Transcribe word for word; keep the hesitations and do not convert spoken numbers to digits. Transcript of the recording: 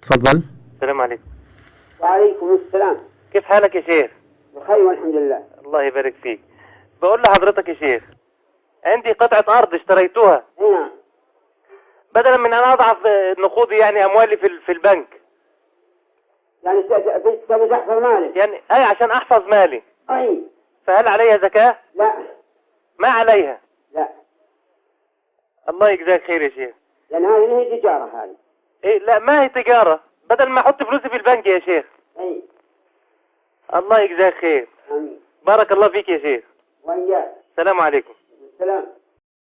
تفضل. السلام عليكم. وعليكم السلام. كيف حالك يا شيخ؟ بخير والحمد لله. الله يبارك فيك. بقول لحضرتك يا شيخ، عندي قطعة أرض اشتريتوها. نعم. بدلا من أن أضعف نقودي يعني أموالي في في البنك. يعني تبي تحفظ مالك؟ يعني أي عشان أحفظ مالي. أي. فهل عليها زكاة؟ لا. ما عليها؟ لا. الله يجزاك خير يا شيخ. لأن هذه هي تجارة هذه. إيه لا ما هي تجارة، بدل ما أحط فلوسي في البنك يا شيخ. أي. الله يجزاك خير. آمين. بارك الله فيك يا شيخ. وإياك. السلام عليكم. السلام.